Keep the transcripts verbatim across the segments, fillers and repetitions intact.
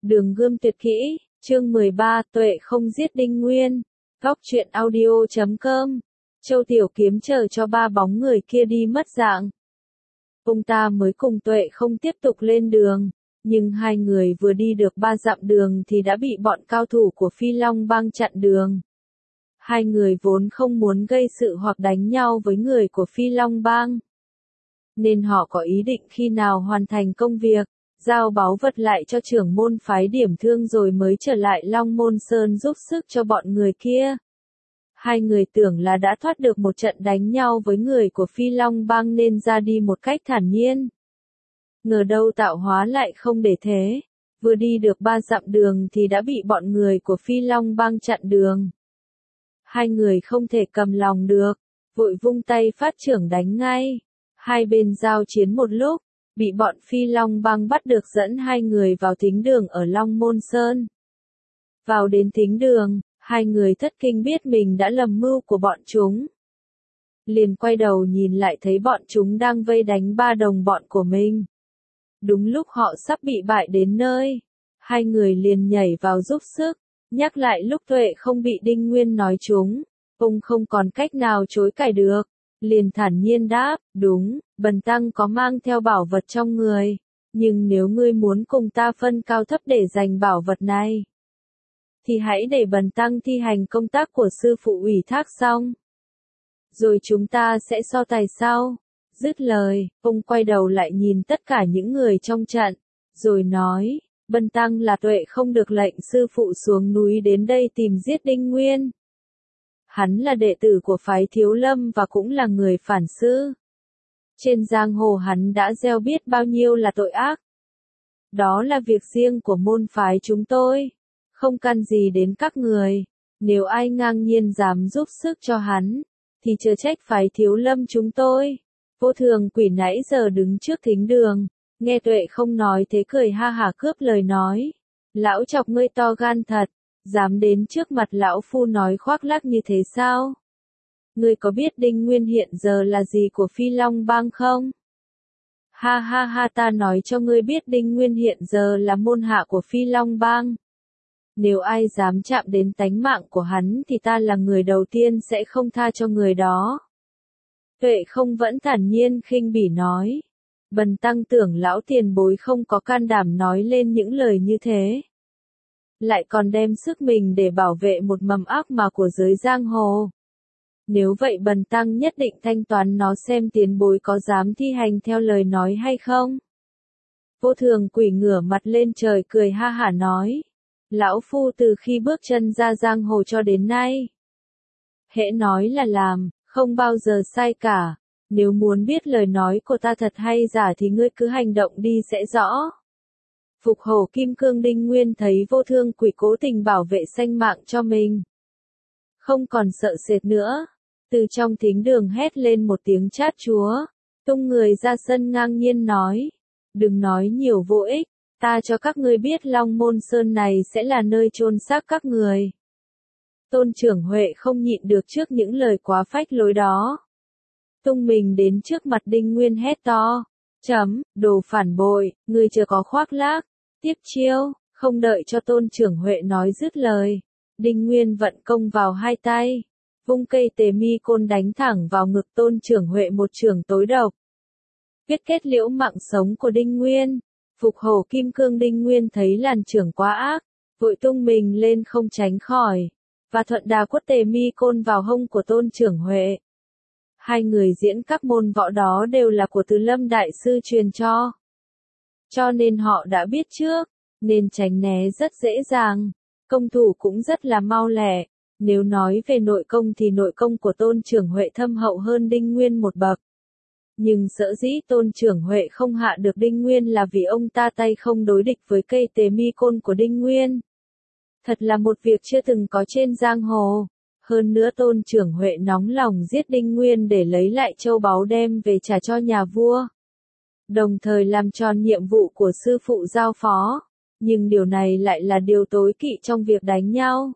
Đường Gươm Tuyệt Kỹ, chương mười ba, Tuệ không giết Đinh Nguyên. Góc truyện audio chấm com. Châu Tiểu Kiếm chờ cho ba bóng người kia đi mất dạng. Ông ta mới cùng Tuệ không tiếp tục lên đường, nhưng hai người vừa đi được ba dặm đường thì đã bị bọn cao thủ của Phi Long Bang chặn đường. Hai người vốn không muốn gây sự hoặc đánh nhau với người của Phi Long Bang, nên họ có ý định khi nào hoàn thành công việc, giao báu vật lại cho trưởng môn phái Điểm Thương rồi mới trở lại Long Môn Sơn giúp sức cho bọn người kia. Hai người tưởng là đã thoát được một trận đánh nhau với người của Phi Long Bang nên ra đi một cách thản nhiên. Ngờ đâu tạo hóa lại không để thế, vừa đi được ba dặm đường thì đã bị bọn người của Phi Long Bang chặn đường. Hai người không thể cầm lòng được, vội vung tay phát trưởng đánh ngay. Hai bên giao chiến một lúc, bị bọn Phi Long Bang bắt được dẫn hai người vào thính đường ở Long Môn Sơn. Vào đến thính đường, hai người thất kinh biết mình đã lầm mưu của bọn chúng. Liền quay đầu nhìn lại thấy bọn chúng đang vây đánh ba đồng bọn của mình. Đúng lúc họ sắp bị bại đến nơi, hai người liền nhảy vào giúp sức, nhắc lại lúc Tuệ không bị Đinh Nguyên nói chúng, ông không còn cách nào chối cãi được. Liền thản nhiên đáp, đúng, bần tăng có mang theo bảo vật trong người, nhưng nếu ngươi muốn cùng ta phân cao thấp để giành bảo vật này, thì hãy để bần tăng thi hành công tác của sư phụ ủy thác xong, rồi chúng ta sẽ so tài sau. Dứt lời, ông quay đầu lại nhìn tất cả những người trong trận, rồi nói, bần tăng là Tuệ không được lệnh sư phụ xuống núi đến đây tìm giết Đinh Nguyên. Hắn là đệ tử của phái Thiếu Lâm và cũng là người phản sư. Trên giang hồ hắn đã gieo biết bao nhiêu là tội ác. Đó là việc riêng của môn phái chúng tôi, không căn gì đến các người. Nếu ai ngang nhiên dám giúp sức cho hắn, thì chớ trách phái Thiếu Lâm chúng tôi. Vô Thường Quỷ nãy giờ đứng trước thính đường, nghe Tuệ không nói thế cười ha hả cướp lời nói. Lão chọc ngươi to gan thật, dám đến trước mặt lão phu nói khoác lác như thế sao? Ngươi có biết Đinh Nguyên hiện giờ là gì của Phi Long Bang không? Ha ha ha, ta nói cho ngươi biết Đinh Nguyên hiện giờ là môn hạ của Phi Long Bang. Nếu ai dám chạm đến tánh mạng của hắn thì ta là người đầu tiên sẽ không tha cho người đó. Tuệ không vẫn thản nhiên khinh bỉ nói. Bần tăng tưởng lão tiền bối không có can đảm nói lên những lời như thế, lại còn đem sức mình để bảo vệ một mầm ác mà của giới giang hồ. Nếu vậy bần tăng nhất định thanh toán nó xem tiền bối có dám thi hành theo lời nói hay không. Vô Thường Quỷ ngửa mặt lên trời cười ha hả nói. Lão phu từ khi bước chân ra giang hồ cho đến nay, hễ nói là làm, không bao giờ sai cả. Nếu muốn biết lời nói của ta thật hay giả thì ngươi cứ hành động đi sẽ rõ. Phục hổ kim cương Đinh Nguyên thấy Vô Thương Quỷ cố tình bảo vệ sinh mạng cho mình, không còn sợ sệt nữa, từ trong thính đường hét lên một tiếng chát chúa, tung người ra sân ngang nhiên nói, đừng nói nhiều vô ích, ta cho các ngươi biết Long Môn Sơn này sẽ là nơi chôn xác các người. Tôn Trưởng Huệ không nhịn được trước những lời quá phách lối đó, tung mình đến trước mặt Đinh Nguyên hét to, chấm, đồ phản bội, ngươi chưa có khoác lác. Tiếp chiêu, không đợi cho Tôn Trưởng Huệ nói dứt lời, Đinh Nguyên vận công vào hai tay, vung cây tề mi côn đánh thẳng vào ngực Tôn Trưởng Huệ một chưởng tối độc. Biết kết liễu mạng sống của Đinh Nguyên, Phục hổ kim cương Đinh Nguyên thấy làn chưởng quá ác, vội tung mình lên không tránh khỏi, và thuận đà quất tề mi côn vào hông của Tôn Trưởng Huệ. Hai người diễn các môn võ đó đều là của Từ Lâm Đại Sư truyền cho. Cho nên họ đã biết trước, nên tránh né rất dễ dàng, công thủ cũng rất là mau lẹ. Nếu nói về nội công thì nội công của Tôn Trưởng Huệ thâm hậu hơn Đinh Nguyên một bậc. Nhưng sở dĩ Tôn Trưởng Huệ không hạ được Đinh Nguyên là vì ông ta tay không đối địch với cây tề mi côn của Đinh Nguyên. Thật là một việc chưa từng có trên giang hồ. Hơn nữa Tôn Trưởng Huệ nóng lòng giết Đinh Nguyên để lấy lại châu báu đem về trả cho nhà vua, đồng thời làm tròn nhiệm vụ của sư phụ giao phó, nhưng điều này lại là điều tối kỵ trong việc đánh nhau.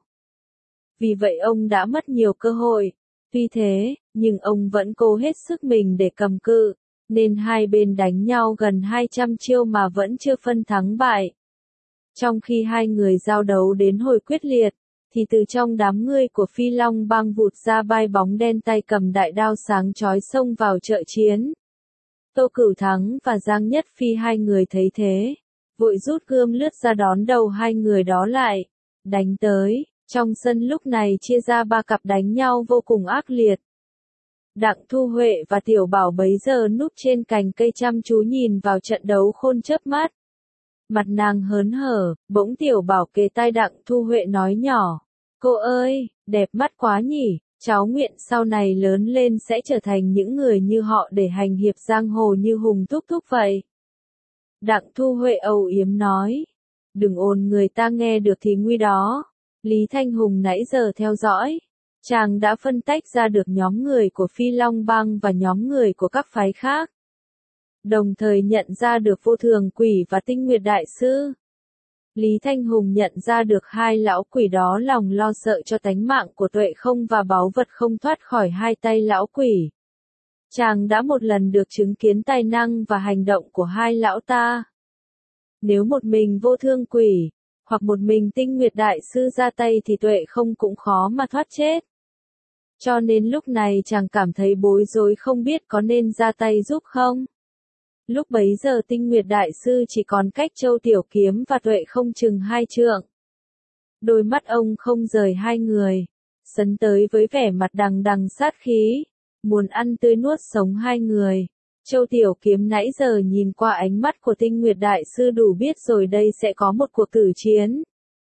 Vì vậy ông đã mất nhiều cơ hội. Tuy thế, nhưng ông vẫn cố hết sức mình để cầm cự, nên hai bên đánh nhau gần hai trăm chiêu mà vẫn chưa phân thắng bại. Trong khi hai người giao đấu đến hồi quyết liệt, thì từ trong đám người của Phi Long Bang vụt ra ba bóng đen tay cầm đại đao sáng chói xông vào trợ chiến. Tô Cửu Thắng và Giang Nhất Phi hai người thấy thế, vội rút gươm lướt ra đón đầu hai người đó lại, đánh tới. Trong sân lúc này chia ra ba cặp đánh nhau vô cùng ác liệt. Đặng Thu Huệ và Tiểu Bảo bấy giờ núp trên cành cây chăm chú nhìn vào trận đấu khôn chớp mắt. Mặt nàng hớn hở, bỗng Tiểu Bảo kề tai Đặng Thu Huệ nói nhỏ, cô ơi, đẹp mắt quá nhỉ, cháu nguyện sau này lớn lên sẽ trở thành những người như họ để hành hiệp giang hồ như Hùng Thúc Thúc vậy. Đặng Thu Huệ âu yếm nói, đừng ồn người ta nghe được thì nguy đó. Lý Thanh Hùng nãy giờ theo dõi, chàng đã phân tách ra được nhóm người của Phi Long Bang và nhóm người của các phái khác. Đồng thời nhận ra được Vô Thường Quỷ và Tinh Nguyệt Đại Sư. Lý Thanh Hùng nhận ra được hai lão quỷ đó lòng lo sợ cho tánh mạng của Tuệ Không và báu vật không thoát khỏi hai tay lão quỷ. Chàng đã một lần được chứng kiến tài năng và hành động của hai lão ta. Nếu một mình Vô Thương Quỷ, hoặc một mình Tinh Nguyệt Đại Sư ra tay thì Tuệ Không cũng khó mà thoát chết. Cho nên lúc này chàng cảm thấy bối rối không biết có nên ra tay giúp không. Lúc bấy giờ Tinh Nguyệt Đại Sư chỉ còn cách Châu Tiểu Kiếm và Tuệ Không chừng hai trượng. Đôi mắt ông không rời hai người, sấn tới với vẻ mặt đằng đằng sát khí, muốn ăn tươi nuốt sống hai người. Châu Tiểu Kiếm nãy giờ nhìn qua ánh mắt của Tinh Nguyệt Đại Sư đủ biết rồi đây sẽ có một cuộc tử chiến.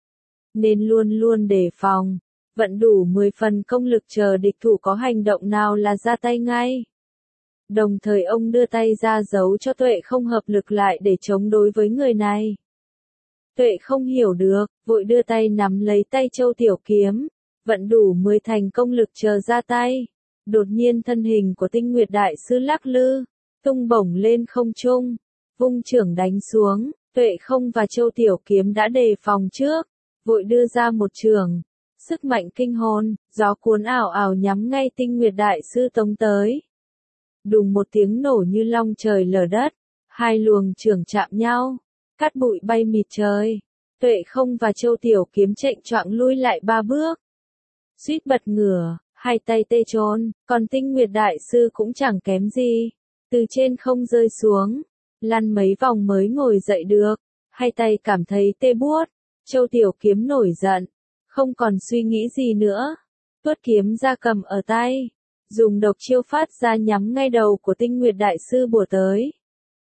Nên luôn luôn đề phòng, vận đủ mười phần công lực chờ địch thủ có hành động nào là ra tay ngay. Đồng thời ông đưa tay ra giấu cho Tuệ Không hợp lực lại để chống đối với người này. Tuệ Không hiểu được, vội đưa tay nắm lấy tay Châu Tiểu Kiếm, vận đủ mười thành công lực chờ ra tay. Đột nhiên thân hình của Tinh Nguyệt Đại Sư lắc lư, tung bổng lên không trung, vung chưởng đánh xuống. Tuệ Không và Châu Tiểu Kiếm đã đề phòng trước, vội đưa ra một chưởng, sức mạnh kinh hồn, gió cuốn ảo ảo nhắm ngay Tinh Nguyệt Đại Sư tống tới. Đùng một tiếng nổ như long trời lở đất, hai luồng chưởng chạm nhau, cát bụi bay mịt trời. Tuệ Không và Châu Tiểu Kiếm chệnh choạng lui lại ba bước, suýt bật ngửa, hai tay tê trôn, còn Tinh Nguyệt Đại Sư cũng chẳng kém gì, từ trên không rơi xuống, lăn mấy vòng mới ngồi dậy được, hai tay cảm thấy tê buốt. Châu Tiểu Kiếm nổi giận, không còn suy nghĩ gì nữa, tuốt kiếm ra cầm ở tay, dùng độc chiêu phát ra nhắm ngay đầu của Tinh Nguyệt Đại Sư bủa tới.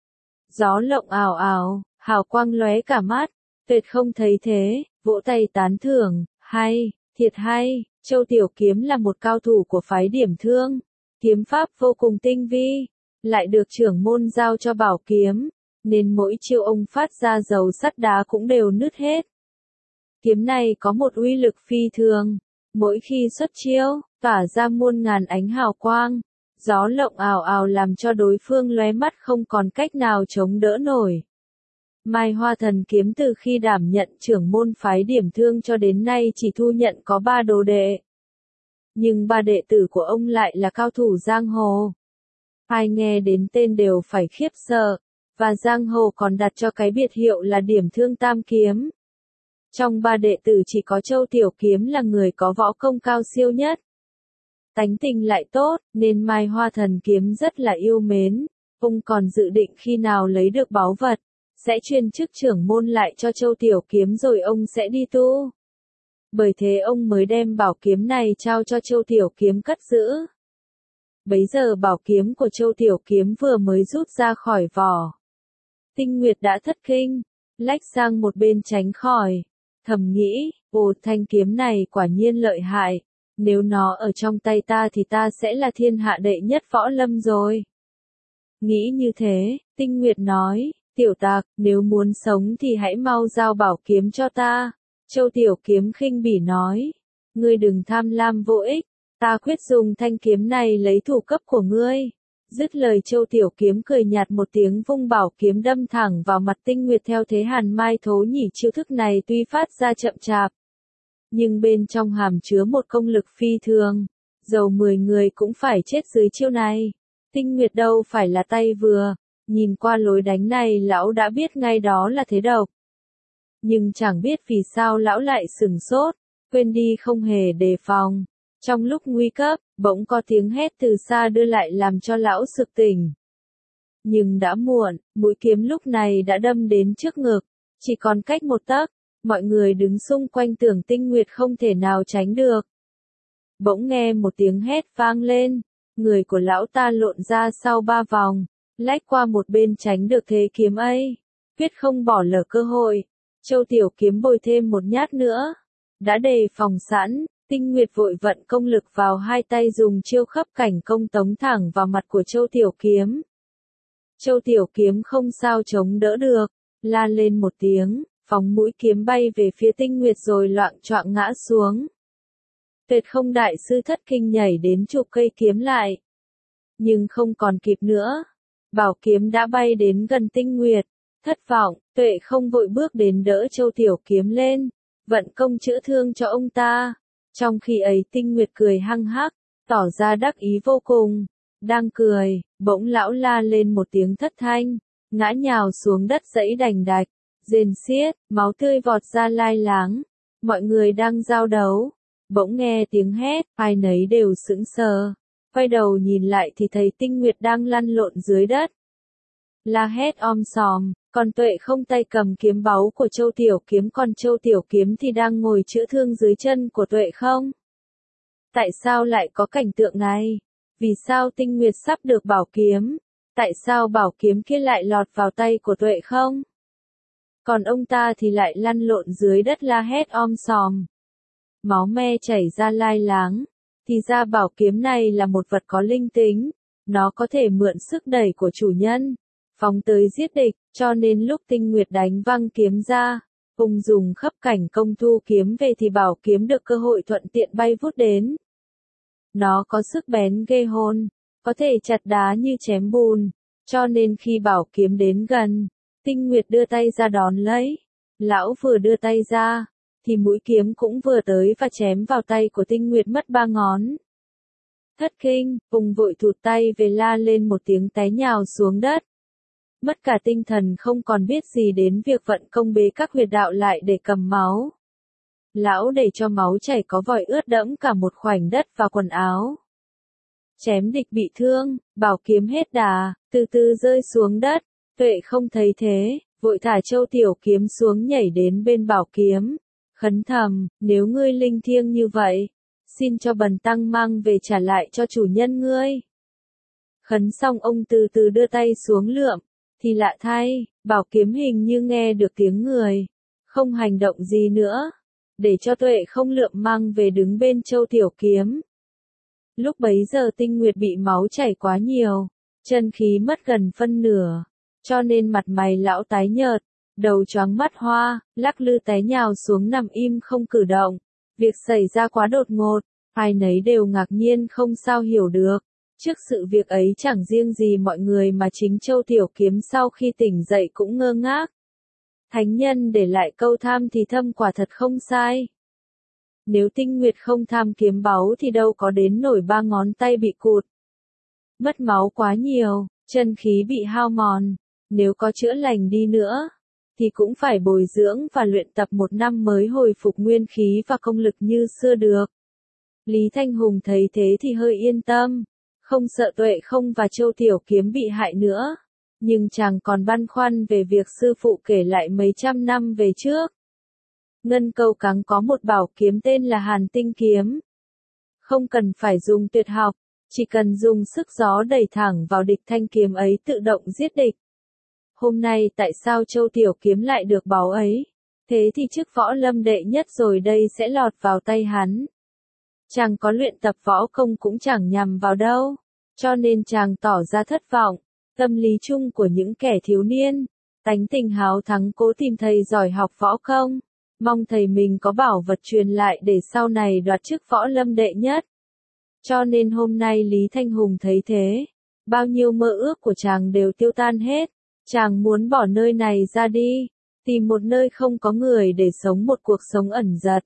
Gió lộng ảo ảo, hào quang lóe cả mắt, Tuyệt Không thấy thế, vỗ tay tán thưởng, hay, thiệt hay. Châu Tiểu Kiếm là một cao thủ của phái Điểm Thương, kiếm pháp vô cùng tinh vi, lại được trưởng môn giao cho bảo kiếm, nên mỗi chiêu ông phát ra dầu sắt đá cũng đều nứt hết. Kiếm này có một uy lực phi thường, mỗi khi xuất chiêu, tỏa ra muôn ngàn ánh hào quang, gió lộng ảo ảo làm cho đối phương lóe mắt không còn cách nào chống đỡ nổi. Mai Hoa Thần Kiếm từ khi đảm nhận trưởng môn phái Điểm Thương cho đến nay chỉ thu nhận có ba đồ đệ. Nhưng ba đệ tử của ông lại là cao thủ giang hồ. Ai nghe đến tên đều phải khiếp sợ, và giang hồ còn đặt cho cái biệt hiệu là Điểm Thương Tam Kiếm. Trong ba đệ tử chỉ có Châu Tiểu Kiếm là người có võ công cao siêu nhất. Tánh tình lại tốt, nên Mai Hoa Thần Kiếm rất là yêu mến. Ông còn dự định khi nào lấy được báu vật, sẽ truyền chức trưởng môn lại cho Châu Tiểu Kiếm rồi ông sẽ đi tu. Bởi thế ông mới đem bảo kiếm này trao cho Châu Tiểu Kiếm cất giữ. Bấy giờ bảo kiếm của Châu Tiểu Kiếm vừa mới rút ra khỏi vỏ. Tinh Nguyệt đã thất kinh, lách sang một bên tránh khỏi, thầm nghĩ, ồ thanh kiếm này quả nhiên lợi hại, nếu nó ở trong tay ta thì ta sẽ là thiên hạ đệ nhất võ lâm rồi. Nghĩ như thế, Tinh Nguyệt nói, tiểu tặc, nếu muốn sống thì hãy mau giao bảo kiếm cho ta. Châu Tiểu Kiếm khinh bỉ nói, ngươi đừng tham lam vô ích, ta quyết dùng thanh kiếm này lấy thủ cấp của ngươi. Dứt lời Châu Tiểu Kiếm cười nhạt một tiếng vung bảo kiếm đâm thẳng vào mặt Tinh Nguyệt theo thế hàn mai thố nhỉ. Chiêu thức này tuy phát ra chậm chạp, nhưng bên trong hàm chứa một công lực phi thường, dầu mười người cũng phải chết dưới chiêu này. Tinh Nguyệt đâu phải là tay vừa, nhìn qua lối đánh này lão đã biết ngay đó là thế độc. Nhưng chẳng biết vì sao lão lại sửng sốt, quên đi không hề đề phòng. Trong lúc nguy cấp, bỗng có tiếng hét từ xa đưa lại làm cho lão sực tỉnh. Nhưng đã muộn, mũi kiếm lúc này đã đâm đến trước ngực, chỉ còn cách một tấc, mọi người đứng xung quanh tưởng Tinh Nguyệt không thể nào tránh được. Bỗng nghe một tiếng hét vang lên, người của lão ta lộn ra sau ba vòng, lách qua một bên tránh được thế kiếm ấy, quyết không bỏ lỡ cơ hội. Châu Tiểu Kiếm bồi thêm một nhát nữa, đã đề phòng sẵn, Tinh Nguyệt vội vận công lực vào hai tay dùng chiêu khấp cảnh công tống thẳng vào mặt của Châu Tiểu Kiếm. Châu Tiểu Kiếm không sao chống đỡ được, la lên một tiếng, phóng mũi kiếm bay về phía Tinh Nguyệt rồi loạng choạng ngã xuống. Tuyệt Không đại sư thất kinh nhảy đến chụp cây kiếm lại. Nhưng không còn kịp nữa, bảo kiếm đã bay đến gần Tinh Nguyệt. Thất vọng, Tuệ Không vội bước đến đỡ Châu Tiểu Kiếm lên, vận công chữa thương cho ông ta. Trong khi ấy Tinh Nguyệt cười hăng hắc, tỏ ra đắc ý vô cùng. Đang cười, bỗng lão la lên một tiếng thất thanh, ngã nhào xuống đất giãy đành đạch, rên xiết, máu tươi vọt ra lai láng. Mọi người đang giao đấu, bỗng nghe tiếng hét, ai nấy đều sững sờ. Quay đầu nhìn lại thì thấy Tinh Nguyệt đang lăn lộn dưới đất. La hét om sòm, còn Tuệ Không tay cầm kiếm báu của Châu Tiểu Kiếm, còn Châu Tiểu Kiếm thì đang ngồi chữa thương dưới chân của Tuệ Không. Tại sao lại có cảnh tượng này? Vì sao Tinh Nguyệt sắp được bảo kiếm? Tại sao bảo kiếm kia lại lọt vào tay của Tuệ Không? Còn ông ta thì lại lăn lộn dưới đất la hét om sòm. Máu me chảy ra lai láng. Thì ra bảo kiếm này là một vật có linh tính. Nó có thể mượn sức đẩy của chủ nhân, phóng tới giết địch, cho nên lúc Tinh Nguyệt đánh văng kiếm ra, ung dùng khấp cảnh công thu kiếm về thì bảo kiếm được cơ hội thuận tiện bay vút đến. Nó có sức bén ghê hồn, có thể chặt đá như chém bùn, cho nên khi bảo kiếm đến gần, Tinh Nguyệt đưa tay ra đón lấy. Lão vừa đưa tay ra, thì mũi kiếm cũng vừa tới và chém vào tay của Tinh Nguyệt mất ba ngón. Thất kinh, ung vội thụt tay về la lên một tiếng té nhào xuống đất. Mất cả tinh thần không còn biết gì đến việc vận công bế các huyệt đạo lại để cầm máu. Lão để cho máu chảy có vòi ướt đẫm cả một khoảnh đất và quần áo. Chém địch bị thương, bảo kiếm hết đà, từ từ rơi xuống đất. Tuệ Không thấy thế, vội thả Châu Tiểu Kiếm xuống nhảy đến bên bảo kiếm. Khấn thầm, nếu ngươi linh thiêng như vậy, xin cho bần tăng mang về trả lại cho chủ nhân ngươi. Khấn xong ông từ từ đưa tay xuống lượm, thì lạ thay, bảo kiếm hình như nghe được tiếng người, không hành động gì nữa, để cho Tuệ Không lượm mang về đứng bên Châu Tiểu Kiếm. Lúc bấy giờ Tinh Nguyệt bị máu chảy quá nhiều, chân khí mất gần phân nửa, cho nên mặt mày lão tái nhợt, đầu choáng mắt hoa, lắc lư té nhào xuống nằm im không cử động. Việc xảy ra quá đột ngột, ai nấy đều ngạc nhiên không sao hiểu được. Trước sự việc ấy chẳng riêng gì mọi người mà chính Châu Tiểu Kiếm sau khi tỉnh dậy cũng ngơ ngác. Thánh nhân để lại câu tham thì thâm quả thật không sai. Nếu Tinh Nguyệt không tham kiếm báu thì đâu có đến nổi ba ngón tay bị cụt. Mất máu quá nhiều, chân khí bị hao mòn, nếu có chữa lành đi nữa, thì cũng phải bồi dưỡng và luyện tập một năm mới hồi phục nguyên khí và công lực như xưa được. Lý Thanh Hùng thấy thế thì hơi yên tâm, không sợ Tuệ Không và Châu Tiểu Kiếm bị hại nữa. Nhưng chàng còn băn khoăn về việc sư phụ kể lại mấy trăm năm về trước. Ngân Câu Cáng có một bảo kiếm tên là Hàn Tinh Kiếm. Không cần phải dùng tuyệt học, chỉ cần dùng sức gió đẩy thẳng vào địch thanh kiếm ấy tự động giết địch. Hôm nay tại sao Châu Tiểu Kiếm lại được báu ấy? Thế thì chức võ lâm đệ nhất rồi đây sẽ lọt vào tay hắn. Chàng có luyện tập võ công cũng chẳng nhằm vào đâu, cho nên chàng tỏ ra thất vọng. Tâm lý chung của những kẻ thiếu niên, tánh tình háo thắng cố tìm thầy giỏi học võ công, mong thầy mình có bảo vật truyền lại để sau này đoạt chức võ lâm đệ nhất. Cho nên hôm nay Lý Thanh Hùng thấy thế, bao nhiêu mơ ước của chàng đều tiêu tan hết. Chàng muốn bỏ nơi này ra đi, tìm một nơi không có người để sống một cuộc sống ẩn dật.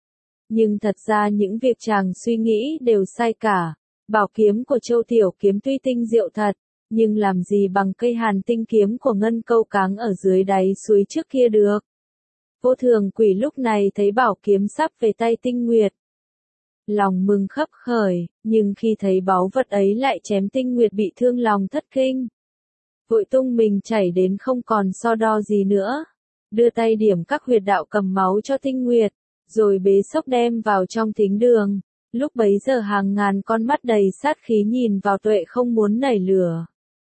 Nhưng thật ra những việc chàng suy nghĩ đều sai cả. Bảo kiếm của Châu Tiểu Kiếm tuy tinh diệu thật, nhưng làm gì bằng cây Hàn Tinh Kiếm của Ngân Câu Cáng ở dưới đáy suối trước kia được. Vô Thường Quỷ lúc này thấy bảo kiếm sắp về tay Tinh Nguyệt. Lòng mừng khấp khởi, nhưng khi thấy báu vật ấy lại chém Tinh Nguyệt bị thương lòng thất kinh. Vội tung mình chảy đến không còn so đo gì nữa. Đưa tay điểm các huyệt đạo cầm máu cho Tinh Nguyệt, rồi bế sốc đem vào trong thính đường. Lúc bấy giờ hàng ngàn con mắt đầy sát khí nhìn vào Tuệ Không muốn nảy lửa.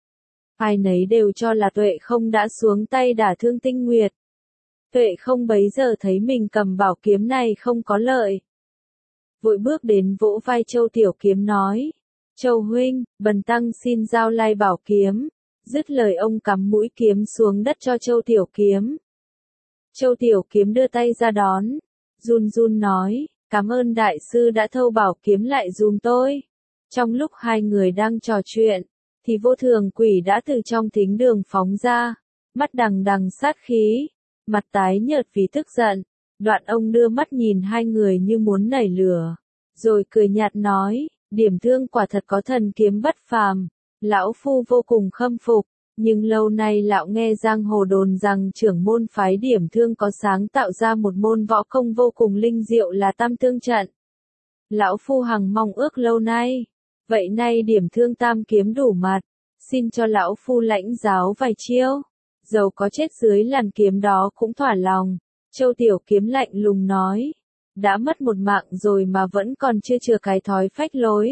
Ai nấy đều cho là Tuệ Không đã xuống tay đả thương Tinh Nguyệt. Tuệ Không bấy giờ thấy mình cầm bảo kiếm này không có lợi. Vội bước đến vỗ vai Châu Tiểu Kiếm nói. Châu huynh, bần tăng xin giao lai bảo kiếm. Dứt lời ông cắm mũi kiếm xuống đất cho Châu Tiểu Kiếm. Châu Tiểu Kiếm đưa tay ra đón. Run run nói, cảm ơn đại sư đã thâu bảo kiếm lại dùm tôi. Trong lúc hai người đang trò chuyện, thì Vô Thường Quỷ đã từ trong thính đường phóng ra. Mắt đằng đằng sát khí, mặt tái nhợt vì tức giận. Đoạn ông đưa mắt nhìn hai người như muốn nảy lửa. Rồi cười nhạt nói, Điểm Thương quả thật có thần kiếm bất phàm. Lão Phu vô cùng khâm phục. Nhưng lâu nay lão nghe giang hồ đồn rằng trưởng môn phái Điểm Thương có sáng tạo ra một môn võ công vô cùng linh diệu là Tam Thương Trận. Lão Phu hằng mong ước lâu nay. Vậy nay Điểm Thương tam kiếm đủ mặt. Xin cho lão Phu lãnh giáo vài chiêu. Dầu có chết dưới làn kiếm đó cũng thỏa lòng. Châu Tiểu Kiếm lạnh lùng nói. Đã mất một mạng rồi mà vẫn còn chưa chừa cái thói phách lối.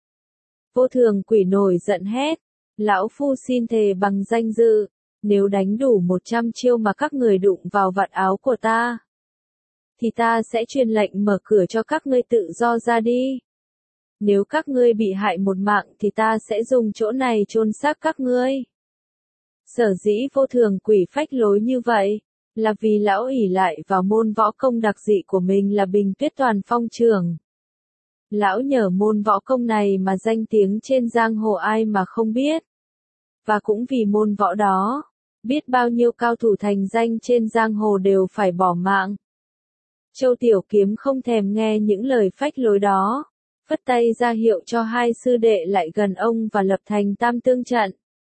Vô Thường Quỷ nổi giận hét. Lão Phu xin thề bằng danh dự. Nếu đánh đủ một trăm chiêu mà các người đụng vào vạt áo của ta, thì ta sẽ truyền lệnh mở cửa cho các ngươi tự do ra đi. Nếu các ngươi bị hại một mạng thì ta sẽ dùng chỗ này chôn xác các ngươi. Sở dĩ Vô Thường Quỷ phách lối như vậy, là vì lão ỷ lại vào môn võ công đặc dị của mình là Bình Tuyết Toàn Phong Trường. Lão nhờ môn võ công này mà danh tiếng trên giang hồ ai mà không biết. Và cũng vì môn võ đó, biết bao nhiêu cao thủ thành danh trên giang hồ đều phải bỏ mạng. Châu Tiểu Kiếm không thèm nghe những lời phách lối đó, phất tay ra hiệu cho hai sư đệ lại gần ông và lập thành Tam Tương Trận.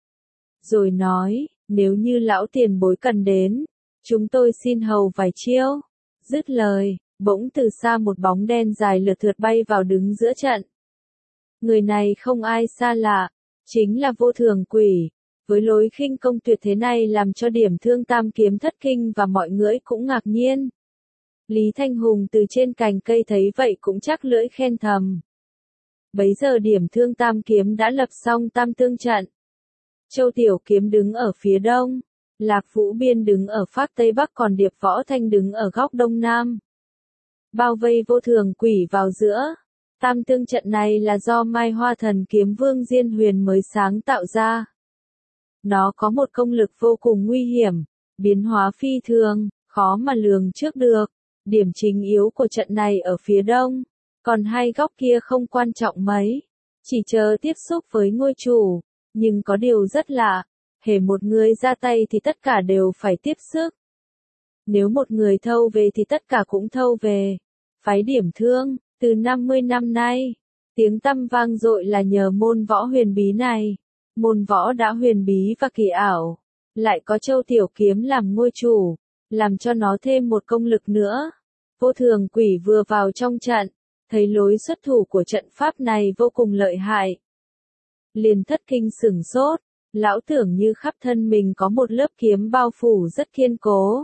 Rồi nói, nếu như lão tiền bối cần đến, chúng tôi xin hầu vài chiêu. Dứt lời, bỗng từ xa một bóng đen dài lượt thượt bay vào đứng giữa trận. Người này không ai xa lạ, chính là Vô Thường Quỷ. Với lối khinh công tuyệt thế này làm cho Điểm Thương tam kiếm thất kinh và mọi người cũng ngạc nhiên. Lý Thanh Hùng từ trên cành cây thấy vậy cũng chắc lưỡi khen thầm. Bấy giờ Điểm Thương tam kiếm đã lập xong Tam Tương Trận. Châu Tiểu Kiếm đứng ở phía đông, Lạc Vũ Biên đứng ở phát tây bắc, còn Điệp Võ Thanh đứng ở góc đông nam. Bao vây Vô Thường Quỷ vào giữa. Tam Tương Trận này là do Mai Hoa Thần Kiếm Vương Diên Huyền mới sáng tạo ra. Nó có một công lực vô cùng nguy hiểm, biến hóa phi thường, khó mà lường trước được. Điểm chính yếu của trận này ở phía đông, còn hai góc kia không quan trọng mấy, chỉ chờ tiếp xúc với ngôi chủ. Nhưng có điều rất lạ, hễ một người ra tay thì tất cả đều phải tiếp sức. Nếu một người thâu về thì tất cả cũng thâu về. Phái Điểm Thương, từ năm mươi năm nay, tiếng tăm vang dội là nhờ môn võ huyền bí này. Môn võ đã huyền bí và kỳ ảo, lại có Châu Tiểu Kiếm làm ngôi chủ, làm cho nó thêm một công lực nữa. Vô Thường Quỷ vừa vào trong trận, thấy lối xuất thủ của trận pháp này vô cùng lợi hại. Liền thất kinh sửng sốt, lão tưởng như khắp thân mình có một lớp kiếm bao phủ rất kiên cố.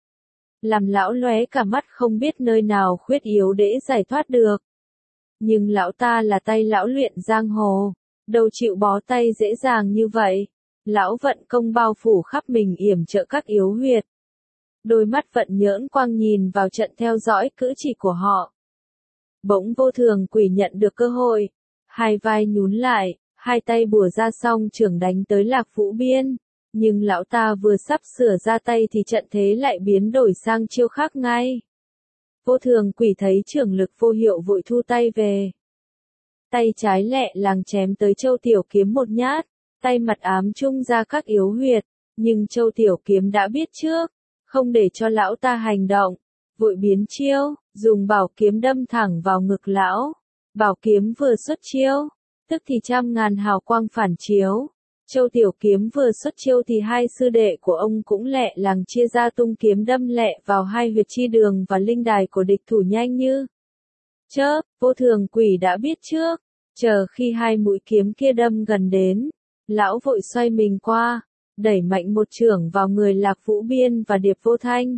Làm lão lóe cả mắt không biết nơi nào khuyết yếu để giải thoát được. Nhưng lão ta là tay lão luyện giang hồ, đâu chịu bó tay dễ dàng như vậy. Lão vận công bao phủ khắp mình yểm trợ các yếu huyệt. Đôi mắt vận nhỡn quang nhìn vào trận theo dõi cử chỉ của họ. Bỗng Vô Thường Quỷ nhận được cơ hội, hai vai nhún lại, hai tay bùa ra song trưởng đánh tới Lạc Vũ Biên. Nhưng lão ta vừa sắp sửa ra tay thì trận thế lại biến đổi sang chiêu khác ngay. Vô Thường Quỷ thấy trưởng lực vô hiệu vội thu tay về. Tay trái lẹ làng chém tới Châu Tiểu Kiếm một nhát, tay mặt ám chung ra các yếu huyệt, nhưng Châu Tiểu Kiếm đã biết trước, không để cho lão ta hành động, vội biến chiêu, dùng bảo kiếm đâm thẳng vào ngực lão. Bảo kiếm vừa xuất chiêu, tức thì trăm ngàn hào quang phản chiếu, Châu Tiểu Kiếm vừa xuất chiêu thì hai sư đệ của ông cũng lẹ làng chia ra tung kiếm đâm lẹ vào hai huyệt chi đường và linh đài của địch thủ nhanh như chớp. Vô Thường Quỷ đã biết trước, chờ khi hai mũi kiếm kia đâm gần đến, lão vội xoay mình qua, đẩy mạnh một chưởng vào người Lạc Vũ Biên và Điệp Vô Thanh.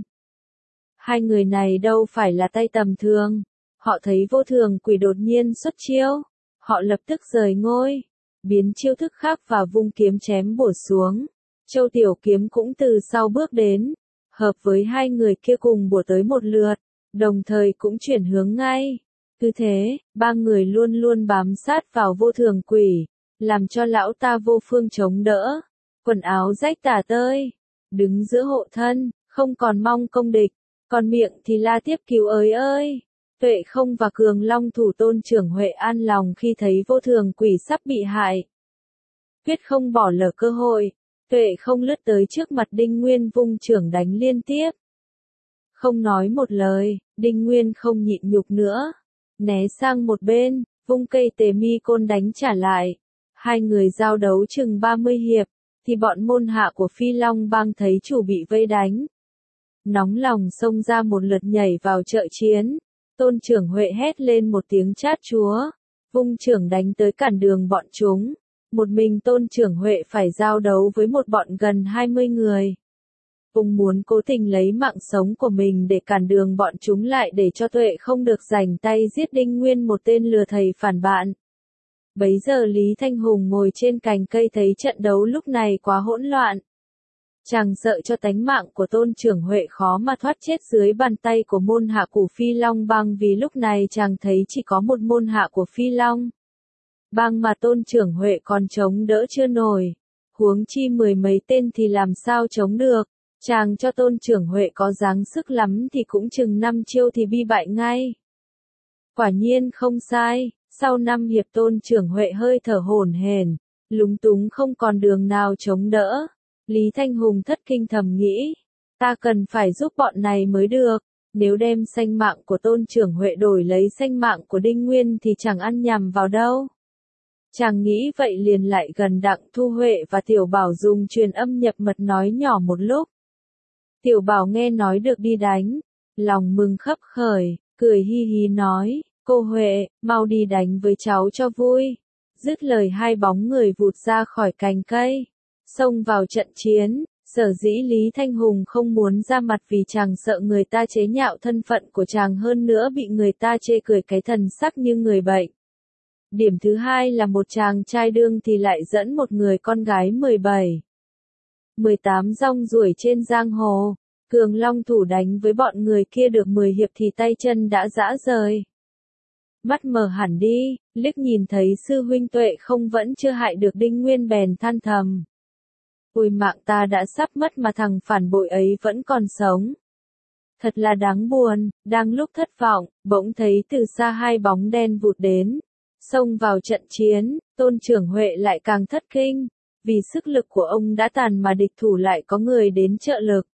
Hai người này đâu phải là tay tầm thường, họ thấy Vô Thường Quỷ đột nhiên xuất chiêu, họ lập tức rời ngôi, biến chiêu thức khác và vung kiếm chém bổ xuống. Châu Tiểu Kiếm cũng từ sau bước đến, hợp với hai người kia cùng bổ tới một lượt, đồng thời cũng chuyển hướng ngay. Cứ thế, ba người luôn luôn bám sát vào Vô Thường Quỷ, làm cho lão ta vô phương chống đỡ, quần áo rách tả tơi, đứng giữa hộ thân, không còn mong công địch, còn miệng thì la tiếp cứu ới ơi. Tuệ Không và Cường Long thủ Tôn Trưởng Huệ an lòng khi thấy Vô Thường Quỷ sắp bị hại. Quyết không bỏ lỡ cơ hội, Tuệ Không lướt tới trước mặt Đinh Nguyên vung chưởng đánh liên tiếp. Không nói một lời, Đinh Nguyên không nhịn nhục nữa, né sang một bên, vung cây tề mi côn đánh trả lại. Hai người giao đấu chừng ba mươi hiệp, thì bọn môn hạ của Phi Long Bang thấy chủ bị vây đánh. Nóng lòng xông ra một lượt nhảy vào trợ chiến. Tôn Trưởng Huệ hét lên một tiếng chát chúa, vung chưởng đánh tới cản đường bọn chúng. Một mình Tôn Trưởng Huệ phải giao đấu với một bọn gần hai mươi người. Ông muốn cố tình lấy mạng sống của mình để cản đường bọn chúng lại để cho Tuệ Không được rảnh tay giết Đinh Nguyên, một tên lừa thầy phản bạn. Bấy giờ Lý Thanh Hùng ngồi trên cành cây thấy trận đấu lúc này quá hỗn loạn. Chàng sợ cho tánh mạng của Tôn Trưởng Huệ khó mà thoát chết dưới bàn tay của môn hạ của Phi Long Bang, vì lúc này chàng thấy chỉ có một môn hạ của Phi Long Bang mà Tôn Trưởng Huệ còn chống đỡ chưa nổi. Huống chi mười mấy tên thì làm sao chống được. Chàng cho Tôn Trưởng Huệ có dáng sức lắm thì cũng chừng năm chiêu thì bi bại ngay. Quả nhiên không sai, sau năm hiệp Tôn Trưởng Huệ hơi thở hổn hển, lúng túng không còn đường nào chống đỡ. Lý Thanh Hùng thất kinh thầm nghĩ, ta cần phải giúp bọn này mới được, nếu đem sanh mạng của Tôn Trưởng Huệ đổi lấy sanh mạng của Đinh Nguyên thì chẳng ăn nhầm vào đâu. Chàng nghĩ vậy liền lại gần Đặng Thu Huệ và Tiểu Bảo dùng truyền âm nhập mật nói nhỏ một lúc. Tiểu Bảo nghe nói được đi đánh, lòng mừng khấp khởi, cười hi hi nói, cô Huệ, mau đi đánh với cháu cho vui. Dứt lời hai bóng người vụt ra khỏi cành cây, xông vào trận chiến. Sở dĩ Lý Thanh Hùng không muốn ra mặt vì chàng sợ người ta chế nhạo thân phận của chàng, hơn nữa bị người ta chê cười cái thần sắc như người bệnh. Điểm thứ hai là một chàng trai đương thì lại dẫn một người con gái mười bảy, mười tám rong ruổi trên giang hồ. Cường Long thủ đánh với bọn người kia được mười hiệp thì tay chân đã rã rời. Mắt mờ hẳn đi, liếc nhìn thấy sư huynh Tuệ Không vẫn chưa hại được Đinh Nguyên bèn than thầm. Ôi mạng ta đã sắp mất mà thằng phản bội ấy vẫn còn sống. Thật là đáng buồn. Đang lúc thất vọng, bỗng thấy từ xa hai bóng đen vụt đến, xông vào trận chiến. Tôn Trưởng Huệ lại càng thất kinh, vì sức lực của ông đã tàn mà địch thủ lại có người đến trợ lực.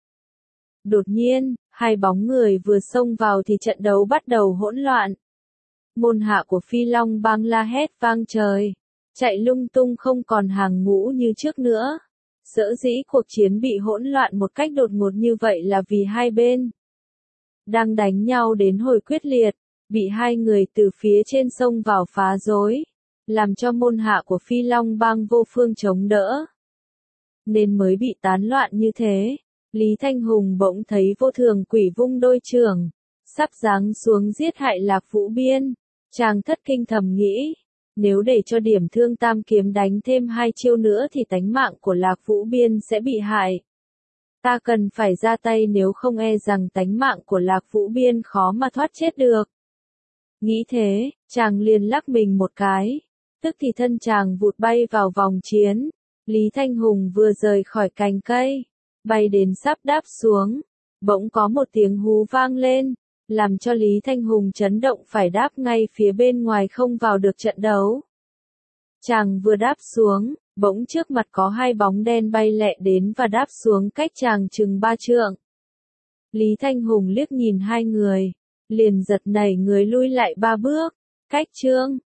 Đột nhiên, hai bóng người vừa xông vào thì trận đấu bắt đầu hỗn loạn. Môn hạ của Phi Long Bang la hét vang trời, chạy lung tung không còn hàng ngũ như trước nữa. Sở dĩ cuộc chiến bị hỗn loạn một cách đột ngột như vậy là vì hai bên đang đánh nhau đến hồi quyết liệt, bị hai người từ phía trên sông vào phá rối, làm cho môn hạ của Phi Long Bang vô phương chống đỡ, nên mới bị tán loạn như thế. Lý Thanh Hùng bỗng thấy Vô Thường Quỷ vung đôi chưởng, sắp giáng xuống giết hại Lạc Vũ Biên. Chàng thất kinh thầm nghĩ, nếu để cho Điểm Thương Tam Kiếm đánh thêm hai chiêu nữa thì tánh mạng của Lạc Vũ Biên sẽ bị hại. Ta cần phải ra tay, nếu không e rằng tánh mạng của Lạc Vũ Biên khó mà thoát chết được. Nghĩ thế, chàng liền lắc mình một cái, tức thì thân chàng vụt bay vào vòng chiến. Lý Thanh Hùng vừa rời khỏi cành cây, bay đến sắp đáp xuống, bỗng có một tiếng hú vang lên, làm cho Lý Thanh Hùng chấn động phải đáp ngay phía bên ngoài không vào được trận đấu. Chàng vừa đáp xuống, bỗng trước mặt có hai bóng đen bay lẹ đến và đáp xuống cách chàng chừng ba trượng. Lý Thanh Hùng liếc nhìn hai người, liền giật nảy người lui lại ba bước, cách trương,